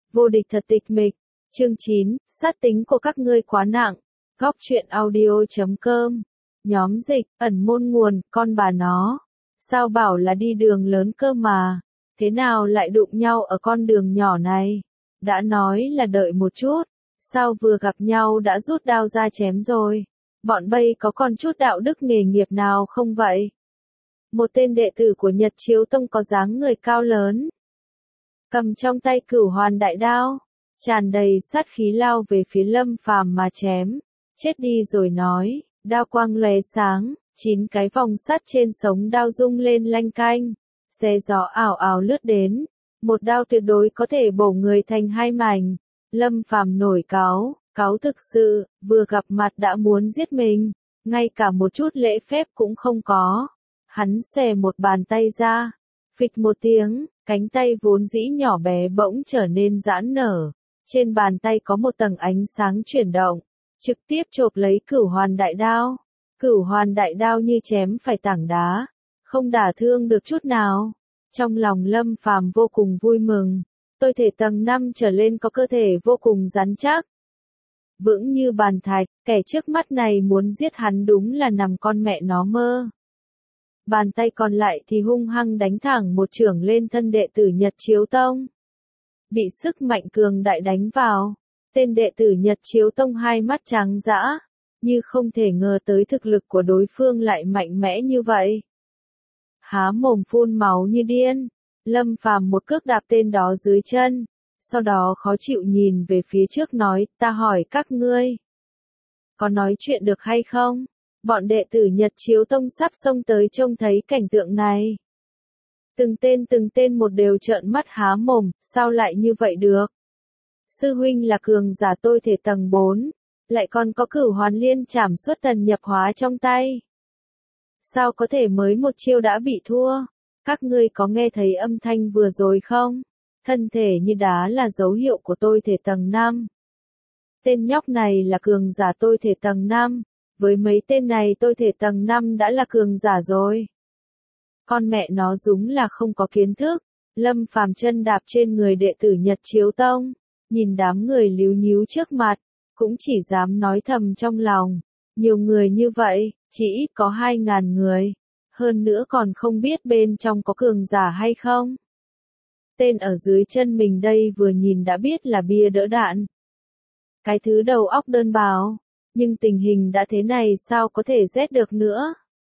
Vô địch thật tịch mịch. Chương 9, sát tính của các ngươi quá nặng. Góc truyện audio.com. Nhóm dịch, ẩn môn nguồn, con bà nó. Sao bảo là đi đường lớn cơ mà. Thế nào lại đụng nhau ở con đường nhỏ này? Đã nói là đợi một chút. Sao vừa gặp nhau đã rút đao ra chém rồi? Bọn Bây có còn chút đạo đức nghề nghiệp nào không vậy? Một tên đệ tử của Nhật Chiếu Tông có dáng người cao lớn, cầm trong tay Cửu Hoàn đại đao, tràn đầy sát khí lao về phía Lâm Phàm mà chém. Chết đi rồi nói, đao quang lóe sáng, 9 cái vòng sắt trên sống đao rung lên lanh canh, xé gió ảo ảo lướt đến, một đao tuyệt đối có thể bổ người thành hai mảnh. Lâm Phàm nổi cáu thực sự, vừa gặp mặt đã muốn giết mình, ngay cả một chút lễ phép cũng không có. Hắn xòe một bàn tay ra, phịch một tiếng, cánh tay vốn dĩ nhỏ bé bỗng trở nên giãn nở. Trên bàn tay có một tầng ánh sáng chuyển động, trực tiếp chộp lấy Cửu Hoàn đại đao. Cửu Hoàn đại đao như chém phải tảng đá, không đả thương được chút nào. Trong lòng Lâm Phàm vô cùng vui mừng, tôi thể tầng 5 trở lên có cơ thể vô cùng rắn chắc, vững như bàn thạch, kẻ trước mắt này muốn giết hắn đúng là nằm con mẹ nó mơ. Bàn tay còn lại thì hung hăng đánh thẳng một chưởng lên thân đệ tử Nhật Chiếu Tông. Bị sức mạnh cường đại đánh vào, tên đệ tử Nhật Chiếu Tông hai mắt trắng dã, như không thể ngờ tới thực lực của đối phương lại mạnh mẽ như vậy. Há mồm phun máu như điên, Lâm Phàm một cước đạp tên đó dưới chân, sau đó khó chịu nhìn về phía trước nói, ta hỏi các ngươi, có nói chuyện được hay không? Bọn đệ tử Nhật Chiếu Tông sắp xông tới trông thấy cảnh tượng này. Từng tên một đều trợn mắt há mồm, sao lại như vậy được? Sư huynh là cường giả tôi thể tầng 4, lại còn có Cửu Hoàn liên trảm xuất thần nhập hóa trong tay. Sao có thể mới một chiêu đã bị thua? Các ngươi có nghe thấy âm thanh vừa rồi không? Thân thể như đá là dấu hiệu của tôi thể tầng 5. Tên nhóc này là cường giả tôi thể tầng 5. Với mấy tên này tôi thể tầng 5 đã là cường giả rồi. Con mẹ nó đúng là không có kiến thức. Lâm Phàm chân đạp trên người đệ tử Nhật Chiếu Tông, nhìn đám người líu nhíu trước mặt, cũng chỉ dám nói thầm trong lòng. Nhiều người như vậy, chỉ ít có 2.000 người. Hơn nữa còn không biết bên trong có cường giả hay không. Tên ở dưới chân mình đây vừa nhìn đã biết là bia đỡ đạn. Cái thứ đầu óc đơn bào. Nhưng tình hình đã thế này sao có thể rét được nữa.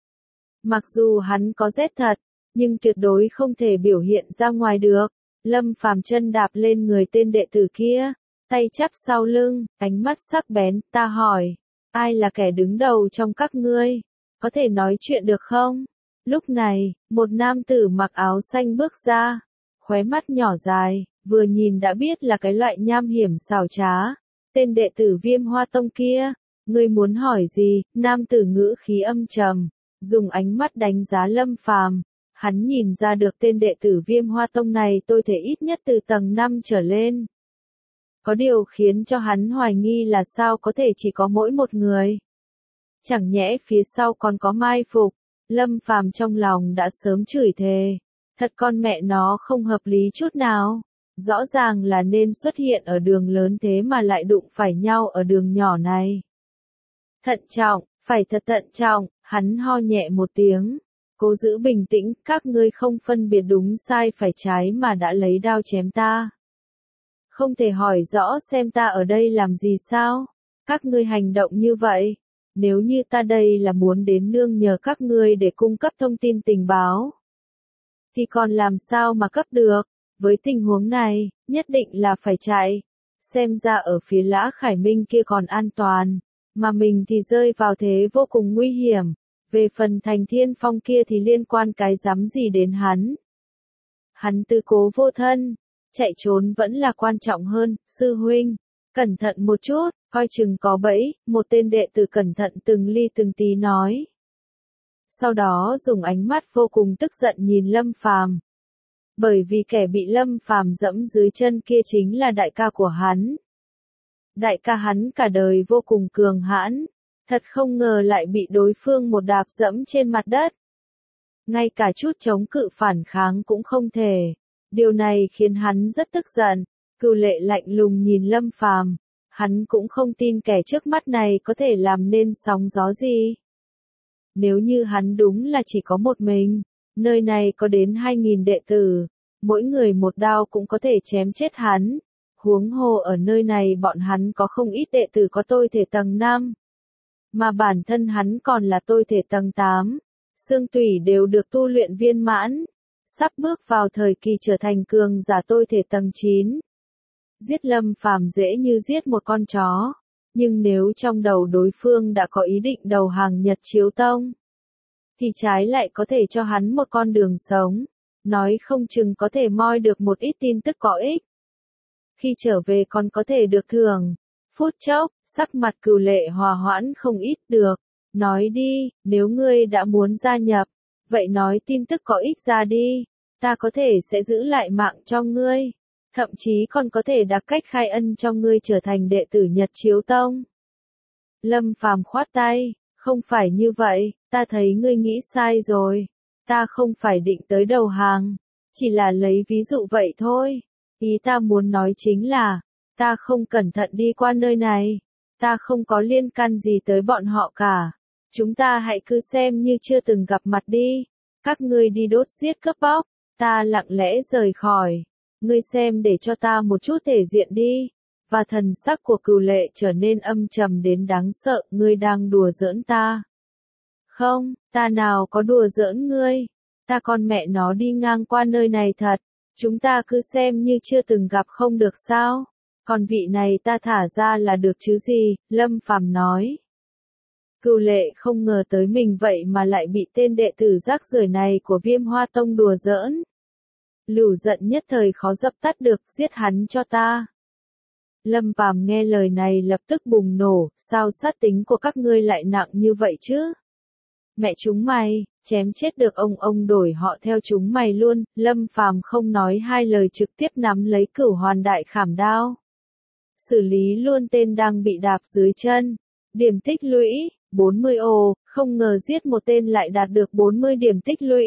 Mặc dù hắn có rét thật, nhưng tuyệt đối không thể biểu hiện ra ngoài được. Lâm Phàm chân đạp lên người tên đệ tử kia, tay chắp sau lưng, ánh mắt sắc bén, ta hỏi, ai là kẻ đứng đầu trong các ngươi? Có thể nói chuyện được không? Lúc này, một nam tử mặc áo xanh bước ra, khóe mắt nhỏ dài, vừa nhìn đã biết là cái loại nham hiểm xảo trá. Tên đệ tử Viêm Hoa Tông kia. Ngươi muốn hỏi gì? Nam tử ngữ khí âm trầm, dùng ánh mắt đánh giá Lâm Phàm. Hắn nhìn ra được tên đệ tử Viêm Hoa Tông này tôi thể ít nhất từ tầng 5 trở lên. Có điều khiến cho hắn hoài nghi là sao có thể chỉ có mỗi một người. Chẳng nhẽ phía sau còn có mai phục. Lâm Phàm trong lòng đã sớm chửi thề. Thật con mẹ nó không hợp lý chút nào. Rõ ràng là nên xuất hiện ở đường lớn thế mà lại đụng phải nhau ở đường nhỏ này. Thận trọng, phải thật thận trọng, hắn ho nhẹ một tiếng. Cố giữ bình tĩnh, các ngươi không phân biệt đúng sai phải trái mà đã lấy đao chém ta. Không thể hỏi rõ xem ta ở đây làm gì sao? Các ngươi hành động như vậy. Nếu như ta đây là muốn đến nương nhờ các ngươi để cung cấp thông tin tình báo, thì còn làm sao mà cấp được? Với tình huống này, nhất định là phải chạy. Xem ra ở phía Lã Khải Minh kia còn an toàn. Mà mình thì rơi vào thế vô cùng nguy hiểm. Về phần Thành Thiên Phong kia thì liên quan cái rắm gì đến hắn. Hắn tư cố vô thân, chạy trốn vẫn là quan trọng hơn, sư huynh. Cẩn thận một chút, coi chừng có bẫy, một tên đệ tử cẩn thận từng ly từng tí nói. Sau đó dùng ánh mắt vô cùng tức giận nhìn Lâm Phàm. Bởi vì kẻ bị Lâm Phàm dẫm dưới chân kia chính là đại ca của hắn. Đại ca hắn cả đời vô cùng cường hãn, thật không ngờ lại bị đối phương một đạp dẫm trên mặt đất. Ngay cả chút chống cự phản kháng cũng không thể. Điều này khiến hắn rất tức giận, Cửu Lệ lạnh lùng nhìn Lâm Phàm, hắn cũng không tin kẻ trước mắt này có thể làm nên sóng gió gì. Nếu như hắn đúng là chỉ có một mình, nơi này có đến 2.000 đệ tử, mỗi người một đao cũng có thể chém chết hắn. Huống hồ ở nơi này bọn hắn có không ít đệ tử có tôi thể tầng 5. Mà bản thân hắn còn là tôi thể tầng 8. Xương tủy đều được tu luyện viên mãn. Sắp bước vào thời kỳ trở thành cường giả tôi thể tầng 9. Giết Lâm Phàm dễ như giết một con chó. Nhưng nếu trong đầu đối phương đã có ý định đầu hàng Nhật Chiếu Tông, thì trái lại có thể cho hắn một con đường sống. Nói không chừng có thể moi được một ít tin tức có ích. Khi trở về còn có thể được thưởng. Phút chốc, sắc mặt Cửu Lệ hòa hoãn không ít được. Nói đi, nếu ngươi đã muốn gia nhập, vậy nói tin tức có ích ra đi. Ta có thể sẽ giữ lại mạng cho ngươi. Thậm chí còn có thể đặt cách khai ân cho ngươi trở thành đệ tử Nhật Chiếu Tông. Lâm Phàm khoát tay, không phải như vậy, ta thấy ngươi nghĩ sai rồi. Ta không phải định tới đầu hàng, chỉ là lấy ví dụ vậy thôi. Ý ta muốn nói chính là, ta không cẩn thận đi qua nơi này, ta không có liên can gì tới bọn họ cả. Chúng ta hãy cứ xem như chưa từng gặp mặt đi. Các ngươi đi đốt giết cướp bóc, ta lặng lẽ rời khỏi. Ngươi xem để cho ta một chút thể diện đi. Và thần sắc của Cửu Lệ trở nên âm trầm đến đáng sợ. Ngươi đang đùa giỡn ta. Không, ta nào có đùa giỡn ngươi. Ta con mẹ nó đi ngang qua nơi này thật. Chúng ta cứ xem như chưa từng gặp không được sao. Còn vị này ta thả ra là được chứ gì, Lâm Phàm nói. Cửu Lệ không ngờ tới mình vậy mà lại bị tên đệ tử rác rưởi này của Viêm Hoa Tông đùa giỡn. Lửa giận nhất thời khó dập tắt được, giết hắn cho ta. Lâm Phàm nghe lời này lập tức bùng nổ, sao sát tính của các ngươi lại nặng như vậy chứ? Mẹ chúng mày, chém chết được ông đổi họ theo chúng mày luôn. Lâm Phàm không nói hai lời trực tiếp nắm lấy Cửu Hoàn Đại Khảm Đao. Xử lý luôn tên đang bị đạp dưới chân. Điểm tích lũy, 40 ồ, không ngờ giết một tên lại đạt được 40 điểm tích lũy.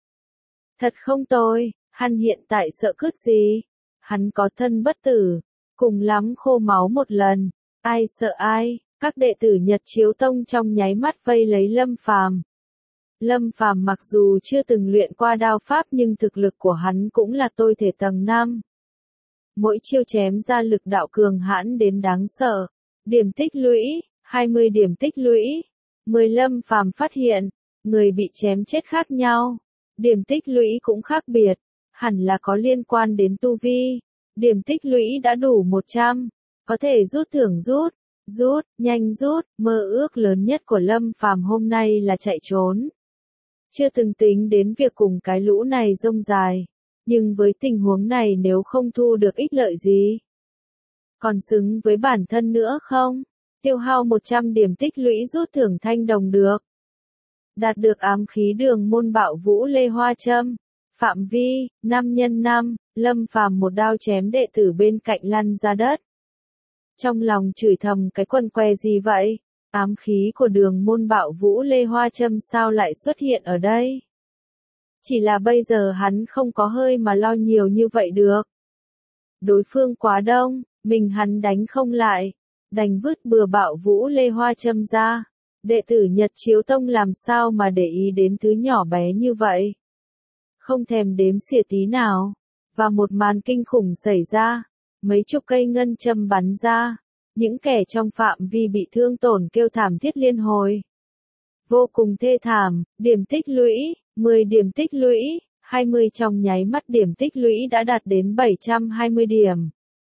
Thật không tồi, hắn hiện tại sợ cướp gì? Hắn có thân bất tử, cùng lắm khô máu một lần. Ai sợ ai? Các đệ tử Nhật Chiếu Tông trong nháy mắt vây lấy Lâm Phàm. Lâm Phàm mặc dù chưa từng luyện qua đao pháp nhưng thực lực của hắn cũng là tôi thể tầng 5. Mỗi chiêu chém ra lực đạo cường hãn đến đáng sợ. Điểm tích lũy, 20 điểm tích lũy. 10 Lâm Phàm phát hiện, người bị chém chết khác nhau. Điểm tích lũy cũng khác biệt, hẳn là có liên quan đến tu vi. Điểm tích lũy đã đủ 100, có thể rút thưởng rút, nhanh rút. Mơ ước lớn nhất của Lâm Phàm hôm nay là chạy trốn. Chưa từng tính đến việc cùng cái lũ này rông dài, nhưng với tình huống này nếu không thu được ích lợi gì, còn xứng với bản thân nữa không? Tiêu hao 100 điểm tích lũy rút thưởng thanh đồng được. Đạt được ám khí đường môn bạo vũ lê hoa châm. Phạm vi, 5x5, Lâm Phàm một đao chém đệ tử bên cạnh lăn ra đất. Trong lòng chửi thầm cái quần què gì vậy? Ám khí của đường môn bạo vũ lê hoa châm sao lại xuất hiện ở đây? Chỉ là bây giờ hắn không có hơi mà lo nhiều như vậy được. Đối phương quá đông, mình hắn đánh không lại. Đành vứt bừa bạo vũ lê hoa châm ra. Đệ tử Nhật Chiếu Tông làm sao mà để ý đến thứ nhỏ bé như vậy? Không thèm đếm xỉa tí nào. Và một màn kinh khủng xảy ra. Mấy chục cây ngân châm bắn ra. Những kẻ trong phạm vi bị thương tổn kêu thảm thiết liên hồi. Vô cùng thê thảm. Điểm tích lũy, 10 điểm tích lũy, 20 trong nháy mắt điểm tích lũy đã đạt đến 720 điểm.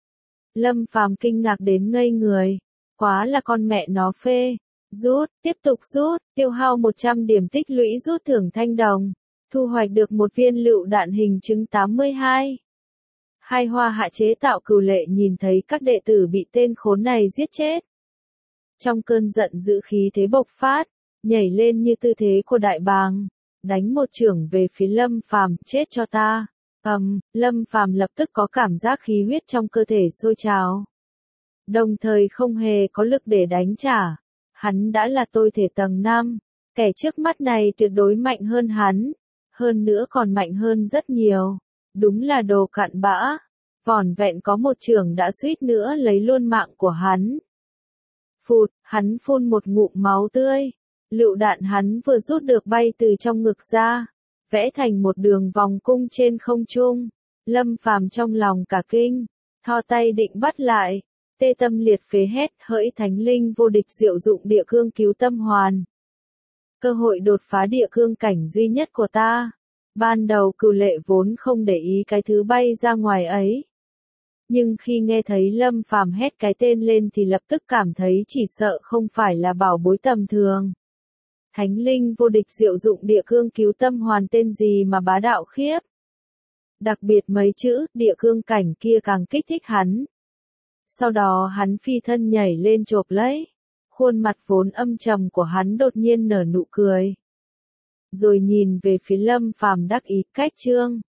Lâm Phàm kinh ngạc đến ngây người. Quá là con mẹ nó phê. Rút, tiếp tục rút, tiêu hao 100 điểm tích lũy rút thưởng thanh đồng. Thu hoạch được một viên lựu đạn hình trứng 82. Hai hoa hạ chế tạo Cửu Lệ nhìn thấy các đệ tử bị tên khốn này giết chết. Trong cơn giận dữ khí thế bộc phát, nhảy lên như tư thế của đại bàng, đánh một chưởng về phía Lâm Phàm, chết cho ta. Lâm Phàm lập tức có cảm giác khí huyết trong cơ thể sôi trào. Đồng thời không hề có lực để đánh trả. Hắn đã là tôi thể tầng 5, kẻ trước mắt này tuyệt đối mạnh hơn hắn. Hơn nữa còn mạnh hơn rất nhiều. Đúng là đồ cặn bã. vỏn vẹn có một chưởng đã suýt nữa lấy luôn mạng của hắn. Phụt, hắn phun một ngụm máu tươi. Lựu đạn hắn vừa rút được bay từ trong ngực ra, vẽ thành một đường vòng cung trên không trung. Lâm Phàm trong lòng cả kinh, thò tay định bắt lại, tê tâm liệt phế hét hỡi thánh linh vô địch diệu dụng địa cương cứu tâm hoàn. Cơ hội đột phá địa cương cảnh duy nhất của ta. Ban đầu Cửu Lệ vốn không để ý cái thứ bay ra ngoài ấy. Nhưng khi nghe thấy Lâm Phàm hét cái tên lên thì lập tức cảm thấy chỉ sợ không phải là bảo bối tầm thường. Thánh linh vô địch diệu dụng địa cương cứu tâm hoàn tên gì mà bá đạo khiếp. Đặc biệt mấy chữ địa cương cảnh kia càng kích thích hắn. Sau đó hắn phi thân nhảy lên chộp lấy. Khuôn mặt vốn âm trầm của hắn đột nhiên nở nụ cười. Rồi nhìn về phía Lâm Phàm đắc ý cách trương.